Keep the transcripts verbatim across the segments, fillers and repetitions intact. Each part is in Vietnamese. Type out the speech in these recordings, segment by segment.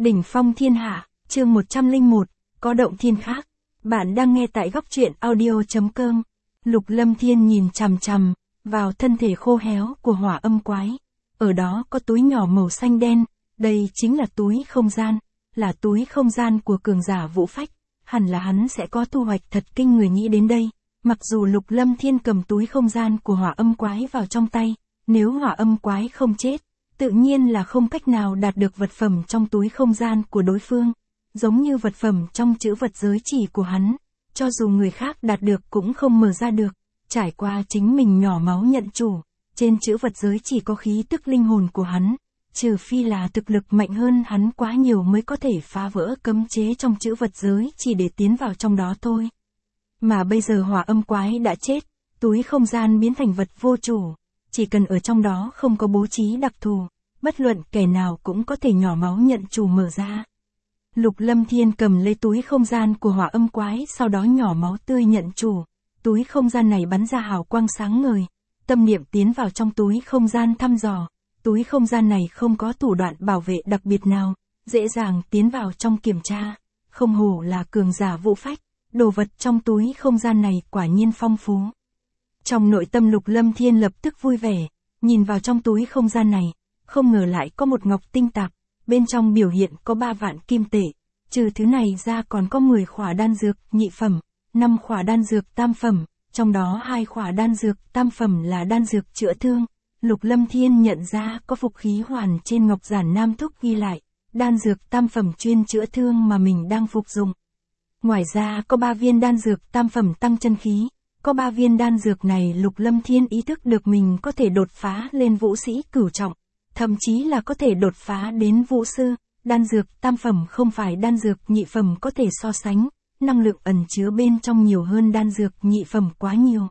Đỉnh phong thiên hạ, chương một trăm lẻ một, có động thiên khác. Bạn đang nghe tại góc truyện audio.com. Lục Lâm Thiên nhìn chằm chằm vào thân thể khô héo của Hỏa Âm Quái. Ở đó có túi nhỏ màu xanh đen, đây chính là túi không gian, là túi không gian của cường giả Vũ Phách. Hẳn là hắn sẽ có thu hoạch thật kinh người. Nghĩ đến đây, mặc dù Lục Lâm Thiên cầm túi không gian của Hỏa Âm Quái vào trong tay, nếu Hỏa Âm Quái không chết, tự nhiên là không cách nào đạt được vật phẩm trong túi không gian của đối phương, giống như vật phẩm trong chữ vật giới chỉ của hắn, cho dù người khác đạt được cũng không mở ra được, trải qua chính mình nhỏ máu nhận chủ, trên chữ vật giới chỉ có khí tức linh hồn của hắn, trừ phi là thực lực mạnh hơn hắn quá nhiều mới có thể phá vỡ cấm chế trong chữ vật giới chỉ để tiến vào trong đó thôi. Mà bây giờ Hỏa Âm Quái đã chết, túi không gian biến thành vật vô chủ. Chỉ cần ở trong đó không có bố trí đặc thù, bất luận kẻ nào cũng có thể nhỏ máu nhận chủ mở ra. Lục Lâm Thiên cầm lấy túi không gian của Hỏa Âm Quái, sau đó nhỏ máu tươi nhận chủ. Túi không gian này bắn ra hào quang sáng ngời, tâm niệm tiến vào trong túi không gian thăm dò. Túi không gian này không có thủ đoạn bảo vệ đặc biệt nào, dễ dàng tiến vào trong kiểm tra. Không hổ là cường giả Vũ Phách, đồ vật trong túi không gian này quả nhiên phong phú. Trong nội tâm Lục Lâm Thiên lập tức vui vẻ, nhìn vào trong túi không gian này, không ngờ lại có một ngọc tinh tạp, bên trong biểu hiện có ba vạn kim tệ, trừ thứ này ra còn có mười khỏa đan dược nhị phẩm, năm khỏa đan dược tam phẩm, trong đó hai khỏa đan dược tam phẩm là đan dược chữa thương. Lục Lâm Thiên nhận ra có phục khí hoàn trên ngọc giản Nam Thúc ghi lại, đan dược tam phẩm chuyên chữa thương mà mình đang phục dụng. Ngoài ra có ba viên đan dược tam phẩm tăng chân khí. Có ba viên đan dược này Lục Lâm Thiên ý thức được mình có thể đột phá lên vũ sĩ cửu trọng, thậm chí là có thể đột phá đến vũ sư. Đan dược tam phẩm không phải đan dược nhị phẩm có thể so sánh, năng lượng ẩn chứa bên trong nhiều hơn đan dược nhị phẩm quá nhiều.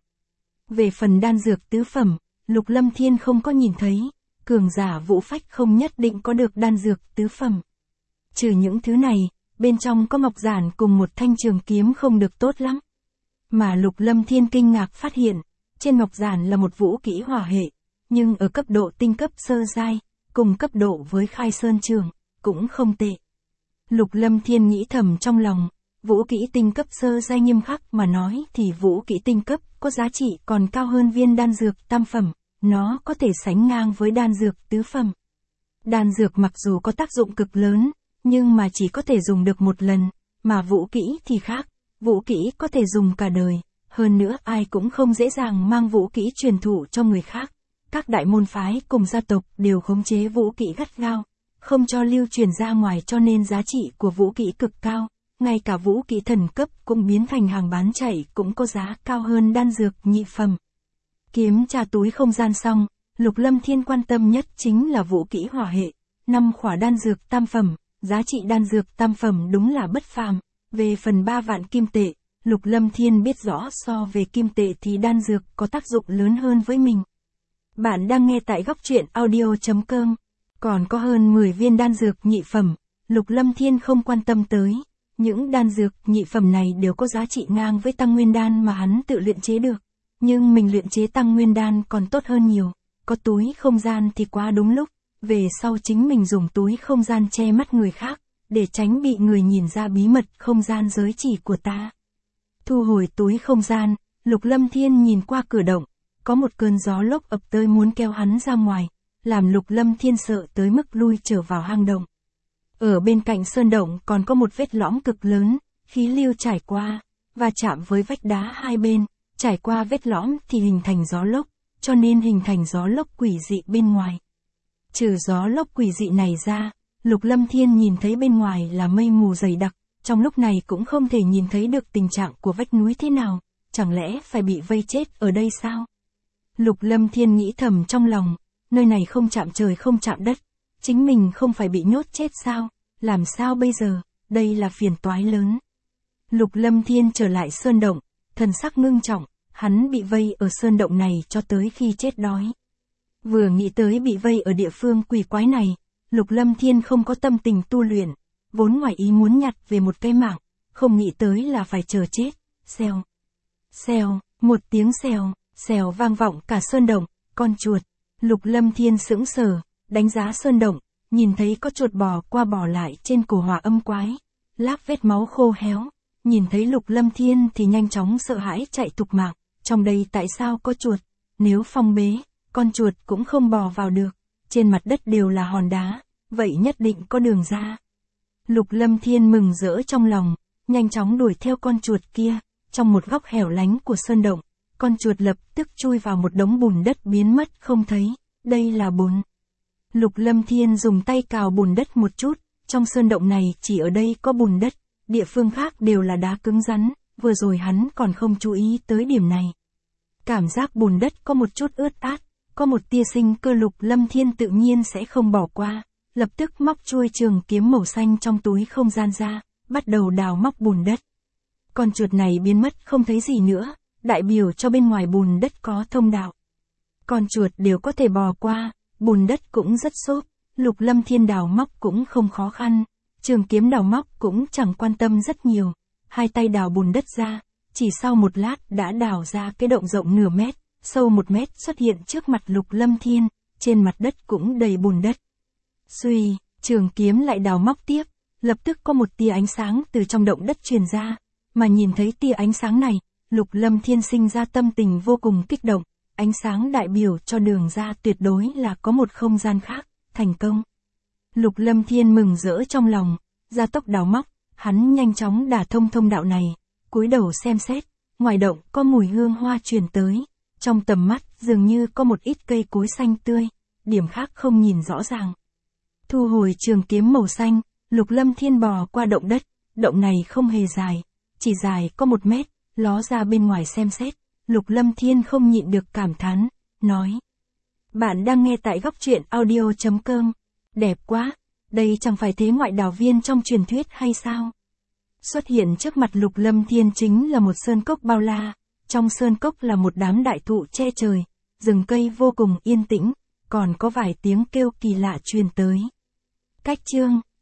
Về phần đan dược tứ phẩm, Lục Lâm Thiên không có nhìn thấy, cường giả Vũ Phách không nhất định có được đan dược tứ phẩm. Trừ những thứ này, bên trong có ngọc giản cùng một thanh trường kiếm không được tốt lắm. Mà Lục Lâm Thiên kinh ngạc phát hiện, trên ngọc giản là một vũ kỹ hỏa hệ, nhưng ở cấp độ tinh cấp sơ giai, cùng cấp độ với Khai Sơn Trường, cũng không tệ. Lục Lâm Thiên nghĩ thầm trong lòng, vũ kỹ tinh cấp sơ giai nghiêm khắc mà nói thì vũ kỹ tinh cấp có giá trị còn cao hơn viên đan dược tam phẩm, nó có thể sánh ngang với đan dược tứ phẩm. Đan dược mặc dù có tác dụng cực lớn, nhưng mà chỉ có thể dùng được một lần, mà vũ kỹ thì khác. Vũ kỹ có thể dùng cả đời, hơn nữa ai cũng không dễ dàng mang vũ kỹ truyền thụ cho người khác. Các đại môn phái cùng gia tộc đều khống chế vũ kỹ gắt gao, không cho lưu truyền ra ngoài, cho nên giá trị của vũ kỹ cực cao, ngay cả vũ kỹ thần cấp cũng biến thành hàng bán chạy, cũng có giá cao hơn đan dược nhị phẩm. Kiếm tra túi không gian xong, Lục Lâm Thiên quan tâm nhất chính là vũ kỹ hỏa hệ, năm khỏa đan dược tam phẩm, giá trị đan dược tam phẩm đúng là bất phàm. Về phần ba vạn kim tệ, Lục Lâm Thiên biết rõ so về kim tệ thì đan dược có tác dụng lớn hơn với mình. Bạn đang nghe tại góc truyện audio.com. Còn có hơn mười viên đan dược nhị phẩm, Lục Lâm Thiên không quan tâm tới. Những đan dược nhị phẩm này đều có giá trị ngang với tăng nguyên đan mà hắn tự luyện chế được. Nhưng mình luyện chế tăng nguyên đan còn tốt hơn nhiều. Có túi không gian thì quá đúng lúc. Về sau chính mình dùng túi không gian che mắt người khác, để tránh bị người nhìn ra bí mật không gian giới chỉ của ta. Thu hồi túi không gian, Lục Lâm Thiên nhìn qua cửa động, có một cơn gió lốc ập tới muốn kéo hắn ra ngoài, làm Lục Lâm Thiên sợ tới mức lui trở vào hang động. Ở bên cạnh sơn động còn có một vết lõm cực lớn, khí lưu trải qua, và chạm với vách đá hai bên, trải qua vết lõm thì hình thành gió lốc, cho nên hình thành gió lốc quỷ dị bên ngoài. Trừ gió lốc quỷ dị này ra, Lục Lâm Thiên nhìn thấy bên ngoài là mây mù dày đặc, trong lúc này cũng không thể nhìn thấy được tình trạng của vách núi thế nào, chẳng lẽ phải bị vây chết ở đây sao? Lục Lâm Thiên nghĩ thầm trong lòng, nơi này không chạm trời không chạm đất, chính mình không phải bị nhốt chết sao, làm sao bây giờ, đây là phiền toái lớn. Lục Lâm Thiên trở lại sơn động, thần sắc ngưng trọng, hắn bị vây ở sơn động này cho tới khi chết đói. Vừa nghĩ tới bị vây ở địa phương quỷ quái này, Lục Lâm Thiên không có tâm tình tu luyện, vốn ngoài ý muốn nhặt về một cây mạng, không nghĩ tới là phải chờ chết. Xèo, xèo, một tiếng xèo, xèo vang vọng cả sơn động, con chuột. Lục Lâm Thiên sững sờ, đánh giá sơn động, nhìn thấy có chuột bò qua bò lại trên cổ Hỏa Âm Quái, lác vết máu khô héo, nhìn thấy Lục Lâm Thiên thì nhanh chóng sợ hãi chạy thục mạng, trong đây tại sao có chuột, nếu phong bế, con chuột cũng không bò vào được, trên mặt đất đều là hòn đá, vậy nhất định có đường ra. Lục Lâm Thiên mừng rỡ trong lòng, nhanh chóng đuổi theo con chuột kia, trong một góc hẻo lánh của sơn động, con chuột lập tức chui vào một đống bùn đất biến mất không thấy, đây là bùn. Lục Lâm Thiên dùng tay cào bùn đất một chút, trong sơn động này chỉ ở đây có bùn đất, địa phương khác đều là đá cứng rắn, vừa rồi hắn còn không chú ý tới điểm này. Cảm giác bùn đất có một chút ướt át, có một tia sinh cơ Lục Lâm Thiên tự nhiên sẽ không bỏ qua, lập tức móc chuôi trường kiếm màu xanh trong túi không gian ra, bắt đầu đào móc bùn đất. Con chuột này biến mất không thấy gì nữa, đại biểu cho bên ngoài bùn đất có thông đạo. Con chuột đều có thể bò qua, bùn đất cũng rất xốp, Lục Lâm Thiên đào móc cũng không khó khăn, trường kiếm đào móc cũng chẳng quan tâm rất nhiều, hai tay đào bùn đất ra, chỉ sau một lát đã đào ra cái động rộng nửa mét, sâu một mét xuất hiện trước mặt Lục Lâm Thiên, trên mặt đất cũng đầy bùn đất. Xuy, trường kiếm lại đào móc tiếp, lập tức có một tia ánh sáng từ trong động đất truyền ra, mà nhìn thấy tia ánh sáng này, Lục Lâm Thiên sinh ra tâm tình vô cùng kích động, ánh sáng đại biểu cho đường ra tuyệt đối là có một không gian khác, thành công. Lục Lâm Thiên mừng rỡ trong lòng, gia tốc đào móc, hắn nhanh chóng đả thông thông đạo này, cúi đầu xem xét, ngoài động có mùi hương hoa truyền tới, trong tầm mắt dường như có một ít cây cối xanh tươi, điểm khác không nhìn rõ ràng. Thu hồi trường kiếm màu xanh, Lục Lâm Thiên bò qua động đất, động này không hề dài, chỉ dài có một mét, ló ra bên ngoài xem xét, Lục Lâm Thiên không nhịn được cảm thán, nói. Bạn đang nghe tại góc truyện audio chấm com, đẹp quá, đây chẳng phải thế ngoại đảo viên trong truyền thuyết hay sao? Xuất hiện trước mặt Lục Lâm Thiên chính là một sơn cốc bao la, trong sơn cốc là một đám đại thụ che trời, rừng cây vô cùng yên tĩnh, còn có vài tiếng kêu kỳ lạ truyền tới. Cách chương